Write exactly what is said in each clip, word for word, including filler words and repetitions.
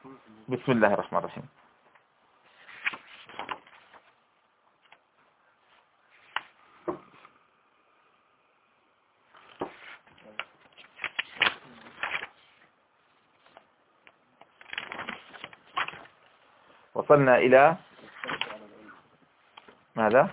بسم الله الرحمن الرحيم. وصلنا إلى ماذا؟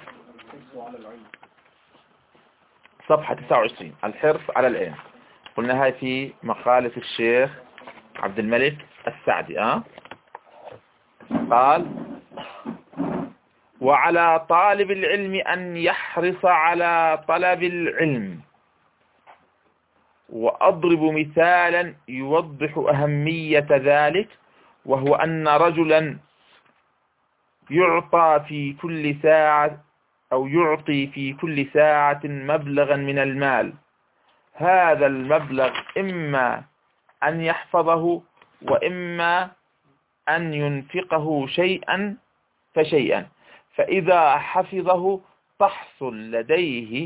صفحة تسعة وعشرين، الحرص على العلم. قلنا هاي في مقالة الشيخ عبد الملك السعدي. أه؟ قال: وعلى طالب العلم أن يحرص على طلب العلم. وأضرب مثالا يوضح أهمية ذلك، وهو أن رجلا يعطى في كل ساعة أو يعطي في كل ساعة مبلغا من المال. هذا المبلغ إما أن يحفظه وإما أن ينفقه شيئا فشيئا، فإذا حفظه تحصل لديه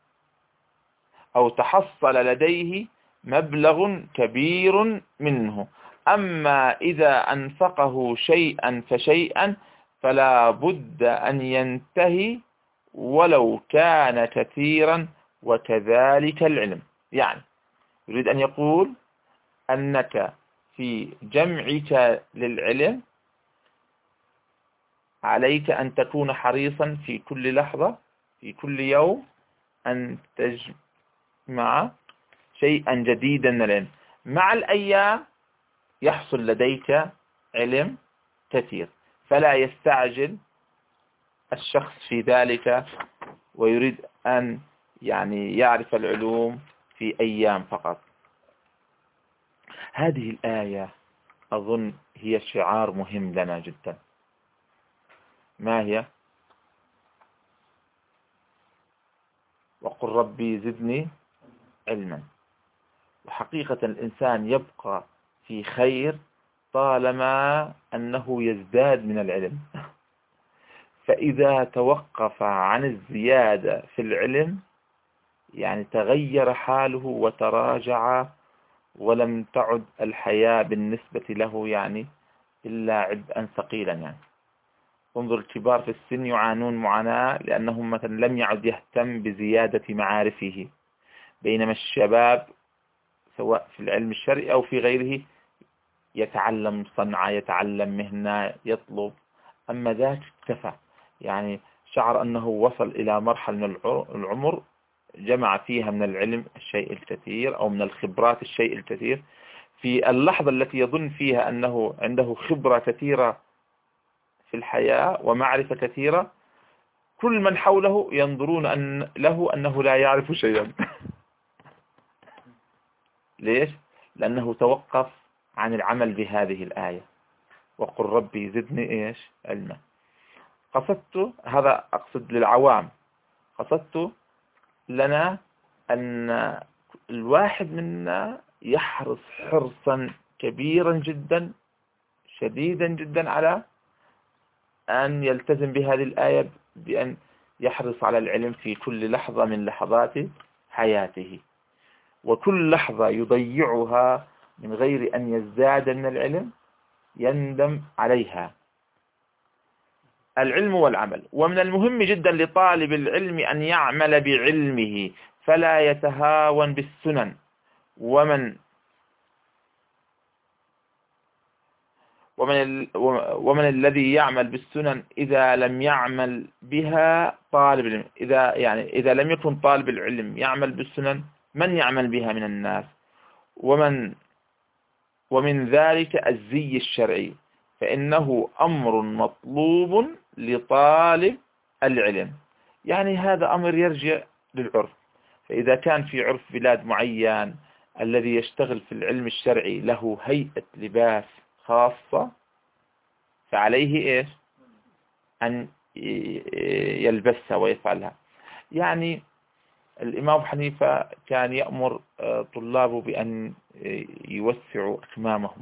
أو تحصل لديه مبلغ كبير منه. أما إذا أنفقه شيئا فشيئا فلا بد أن ينتهي ولو كان كثيرا، وكذلك العلم. يعني يريد أن يقول أنك في جمعك للعلم عليك أن تكون حريصا في كل لحظة في كل يوم أن تجمع شيئا جديدا من العلم. مع الأيام يحصل لديك علم كثير، فلا يستعجل الشخص في ذلك ويريد أن يعني يعرف العلوم في أيام فقط. هذه الآية أظن هي شعار مهم لنا جدا. ما هي؟ وقل ربي زدني علما. وحقيقة الإنسان يبقى في خير طالما أنه يزداد من العلم. فإذا توقف عن الزيادة في العلم يعني تغير حاله وتراجع، ولم تعد الحياة بالنسبة له يعني إلا عبئا ثقيلا. يعني انظر الكبار في السن يعانون معاناة لأنهم مثلا لم يعد يهتم بزيادة معارفه، بينما الشباب سواء في العلم الشرعي أو في غيره يتعلم صنعة، يتعلم مهنة، يطلب. أما ذاك اكتفى، يعني شعر أنه وصل إلى مرحلة من العمر جمع فيها من العلم الشيء الكثير أو من الخبرات الشيء الكثير. في اللحظة التي يظن فيها أنه عنده خبرة كثيرة في الحياة ومعرفة كثيرة، كل من حوله ينظرون أن له أنه لا يعرف شيئا. ليش؟ لأنه توقف عن العمل بهذه الآية، وقل ربي زدني إيش؟ علما. قصدت هذا، أقصد للعوام، قصدت لنا أن الواحد منا يحرص حرصا كبيرا جدا شديدا جدا على أن يلتزم بهذه الآية، بأن يحرص على العلم في كل لحظة من لحظات حياته. وكل لحظة يضيعها من غير أن يزداد من العلم يندم عليها. العلم والعمل. ومن المهم جدا لطالب العلم أن يعمل بعلمه فلا يتهاون بالسنن. ومن ومن ال ومن الذي يعمل بالسنن إذا لم يعمل بها طالب العلم، إذا يعني إذا لم يكن طالب العلم يعمل بالسنن، من يعمل بها من الناس؟ ومن ومن ذلك الزي الشرعي، فإنه أمر مطلوب لطالب العلم. يعني هذا أمر يرجع للعرف. فإذا كان في عرف بلاد معين الذي يشتغل في العلم الشرعي له هيئة لباس خاصة، فعليه إيش؟ أن يلبسها ويفعلها. يعني الإمام أبو حنيفة كان يأمر طلابه بأن يوسعوا أكمامهم،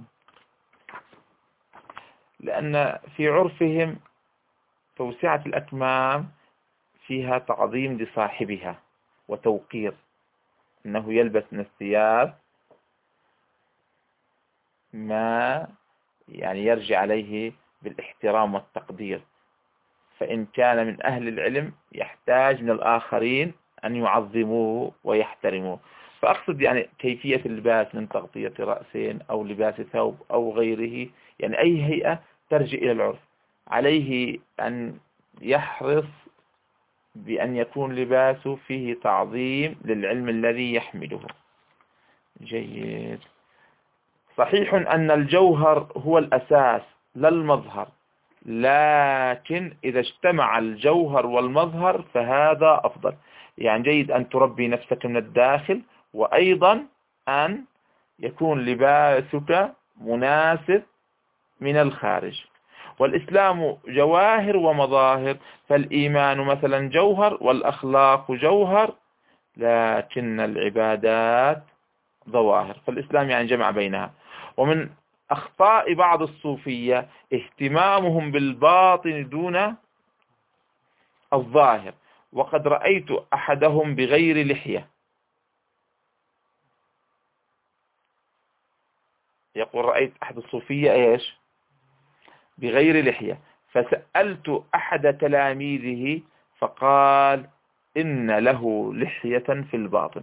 لأن في عرفهم توسعة الأكمام فيها تعظيم لصاحبها وتوقير، أنه يلبس من الثياب ما يعني يرجع عليه بالاحترام والتقدير. فإن كان من أهل العلم يحتاج من الآخرين أن يعظموه ويحترموه. فأقصد يعني كيفية اللباس من تغطية رأس أو لباس ثوب أو غيره، يعني أي هيئة ترجع إلى العرف، عليه أن يحرص بأن يكون لباسه فيه تعظيم للعلم الذي يحمله. جيد. صحيح أن الجوهر هو الأساس لا المظهر، لكن إذا اجتمع الجوهر والمظهر فهذا أفضل. يعني جيد أن تربي نفسك من الداخل، وأيضا أن يكون لباسك مناسب من الخارج. والإسلام جواهر ومظاهر، فالإيمان مثلا جوهر والأخلاق جوهر، لكن العبادات ظواهر. فالإسلام يعني جمع بينها. ومن أخطاء بعض الصوفية اهتمامهم بالباطن دون الظاهر، وقد رأيت أحدهم بغير لحية، يقول رأيت أحد الصوفية إيش بغير لحية، فسألت أحد تلاميذه فقال إن له لحية في الباطن.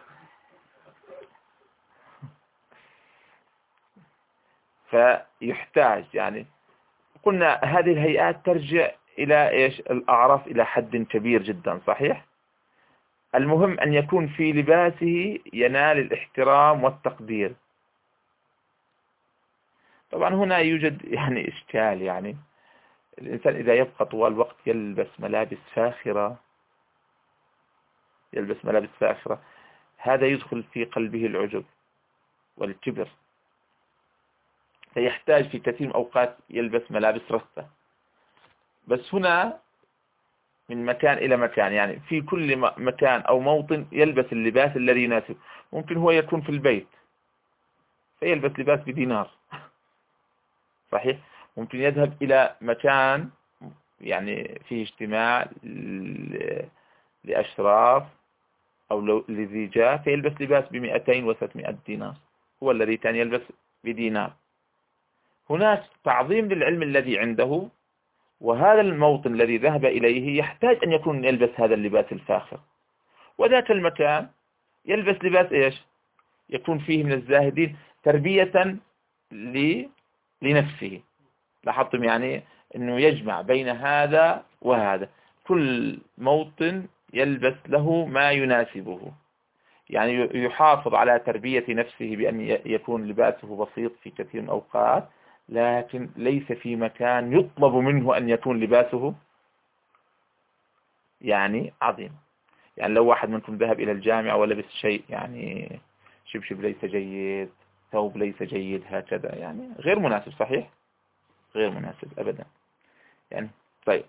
فيحتاج يعني، قلنا هذه الهيئات ترجع إلى إيش الأعراف إلى حد كبير جدا، صحيح. المهم أن يكون في لباسه ينال الاحترام والتقدير. طبعا هنا يوجد يعني إشكال، يعني الإنسان إذا يبقى طوال الوقت يلبس ملابس فاخرة يلبس ملابس فاخرة هذا يدخل في قلبه العجب والكبر، فيحتاج في كثير من الأوقات يلبس ملابس رثة. بس هنا من مكان إلى مكان، يعني في كل مكان أو موطن يلبس اللباس الذي يناسب. ممكن هو يكون في البيت فيلبس لباس بدينار، صحيح. ممكن يذهب إلى مكان يعني فيه اجتماع لأشراف أو لذي جاه فيلبس لباس بمئتين وثلاثمائة دينار، هو الذي كان يلبس بدينار. هناك تعظيم للعلم الذي عنده، وهذا الموطن الذي ذهب إليه يحتاج أن يكون يلبس هذا اللباس الفاخر، وذاك المكان يلبس لباس إيش يكون فيه من الزاهدين تربية لنفسه. لاحظتم يعني أنه يجمع بين هذا وهذا، كل موطن يلبس له ما يناسبه، يعني يحافظ على تربية نفسه بأن يكون لباسه بسيط في كثير من الأوقات، لكن ليس في مكان يطلب منه أن يكون لباسه يعني عظيم. يعني لو واحد منكم ذهب إلى الجامعة ولبس شيء يعني شبشب ليس جيد، ثوب ليس جيد، هكذا يعني غير مناسب، صحيح غير مناسب أبدا يعني. طيب،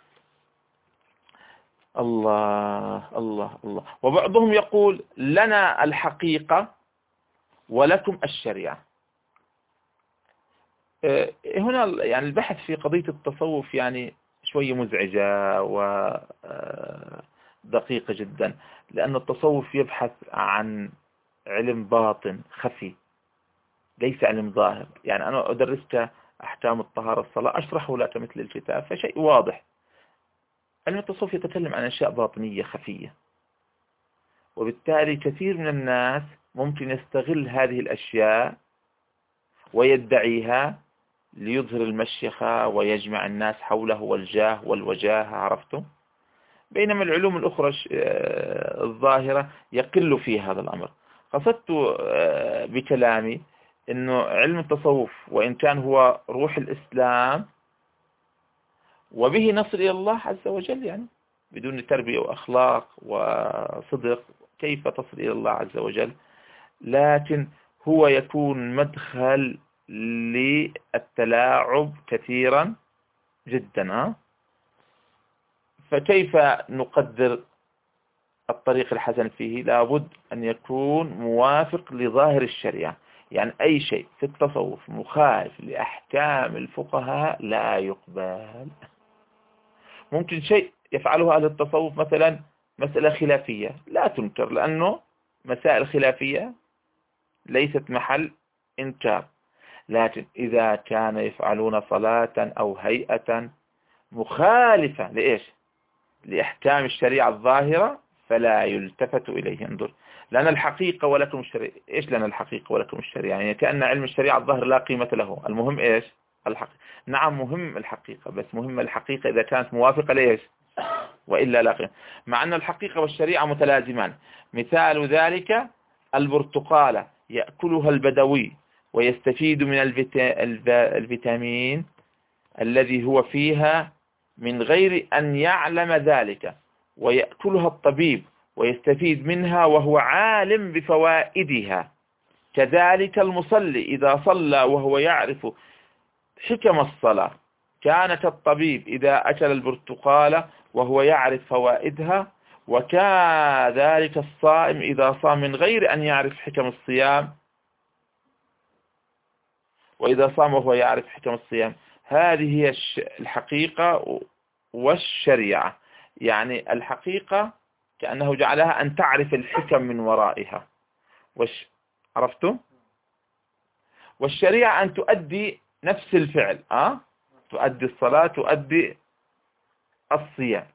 الله الله الله. وبعضهم يقول لنا الحقيقة ولكم الشريعة. هنا يعني البحث في قضية التصوف يعني شوية مزعجة ودقيقة جدا، لأن التصوف يبحث عن علم باطن خفي ليس علم ظاهر. يعني أنا أدرسك أحكام الطهارة الصلاة أشرحه لك مثل الكتاب فشيء واضح. علم التصوف يتكلم عن أشياء باطنية خفية، وبالتالي كثير من الناس ممكن يستغل هذه الأشياء ويدعيها ليظهر المشيخة ويجمع الناس حوله والجاه والوجاهة، عرفتم؟ بينما العلوم الأخرى الظاهرة يقل في هذا الأمر. قصدت بكلامي أنه علم التصوف وإن كان هو روح الإسلام وبه نصل إلى الله عز وجل، يعني بدون تربية وأخلاق وصدق كيف تصل إلى الله عز وجل؟ لكن هو يكون مدخل للتلاعب كثيرا جدا. فكيف نقدر الطريق الحسن فيه؟ لابد أن يكون موافق لظاهر الشريعة. يعني أي شيء في التصوف مخالف لأحكام الفقهاء لا يقبل. ممكن شيء يفعله أهل التصوف مثلا مسألة خلافية لا تنكر، لأنه مسائل خلافية ليست محل إنكار، لكن إذا كان يفعلون صلاة أو هيئة مخالفة لإيش؟ لإحكام الشريعة الظاهرة فلا يلتفت إليه. انظر، لنا الحقيقة ولكم الشريعة. إيش لنا الحقيقة ولكم الشريعة؟ يعني كأن علم الشريعة الظاهر لا قيمة له. المهم إيش؟ الحقيقة. نعم مهم الحقيقة، بس مهم الحقيقة إذا كانت موافقة لإيش؟ وإلا لا قيمة. مع أن الحقيقة والشريعة متلازمان. مثال ذلك البرتقالة يأكلها البدوي ويستفيد من الفيتامين الذي هو فيها من غير أن يعلم ذلك، ويأكلها الطبيب ويستفيد منها وهو عالم بفوائدها. كذلك المصلي إذا صلى وهو يعرف حكم الصلاة كان كالطبيب إذا أكل البرتقالة وهو يعرف فوائدها، وكذلك الصائم إذا صام من غير أن يعرف حكم الصيام وإذا صام وهو يعرف حكم الصيام. هذه هي الحقيقة والشريعة. يعني الحقيقة كأنه جعلها أن تعرف الحكم من ورائها، وش عرفتم؟ والشريعة أن تؤدي نفس الفعل، أه؟ تؤدي الصلاة، تؤدي الصيام.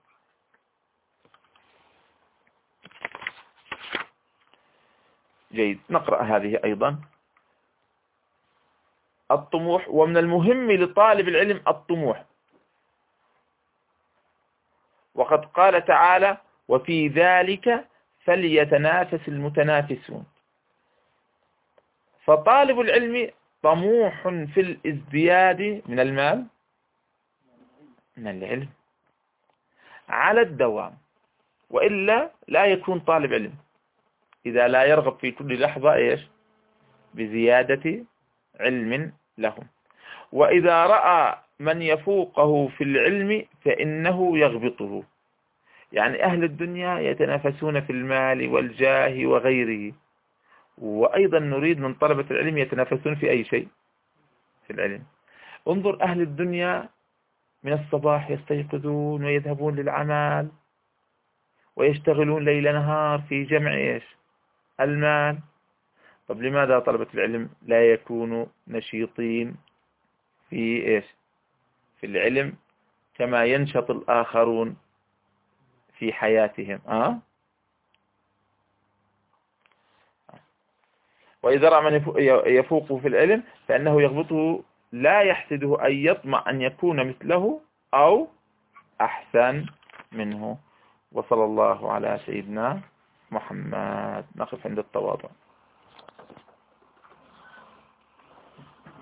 جيد، نقرأ هذه أيضا. الطموح. ومن المهم لطالب العلم الطموح، وقد قال تعالى: وفي ذلك فليتنافس المتنافسون. فطالب العلم طموح في الازدياد من المال، من العلم، على الدوام، وإلا لا يكون طالب علم إذا لا يرغب في كل لحظة إيش؟ بزيادة علم لهم. وإذا رأى من يفوقه في العلم فإنه يغبطه. يعني أهل الدنيا يتنافسون في المال والجاه وغيره، وأيضا نريد من طلبة العلم يتنافسون في أي شيء؟ في العلم. انظر، أهل الدنيا من الصباح يستيقظون ويذهبون للعمل ويشتغلون ليل نهار في جمع إيش؟ المال. طب لماذا طلبة العلم لا يكونوا نشيطين في إيش؟ في العلم كما ينشط الآخرون في حياتهم؟ أه؟ وإذا رأى من يفوقه في العلم فإنه يغبطه، لا يحسده أن يطمع أن يكون مثله أو أحسن منه. وصلى الله على سيدنا محمد. نقف عند التواضع.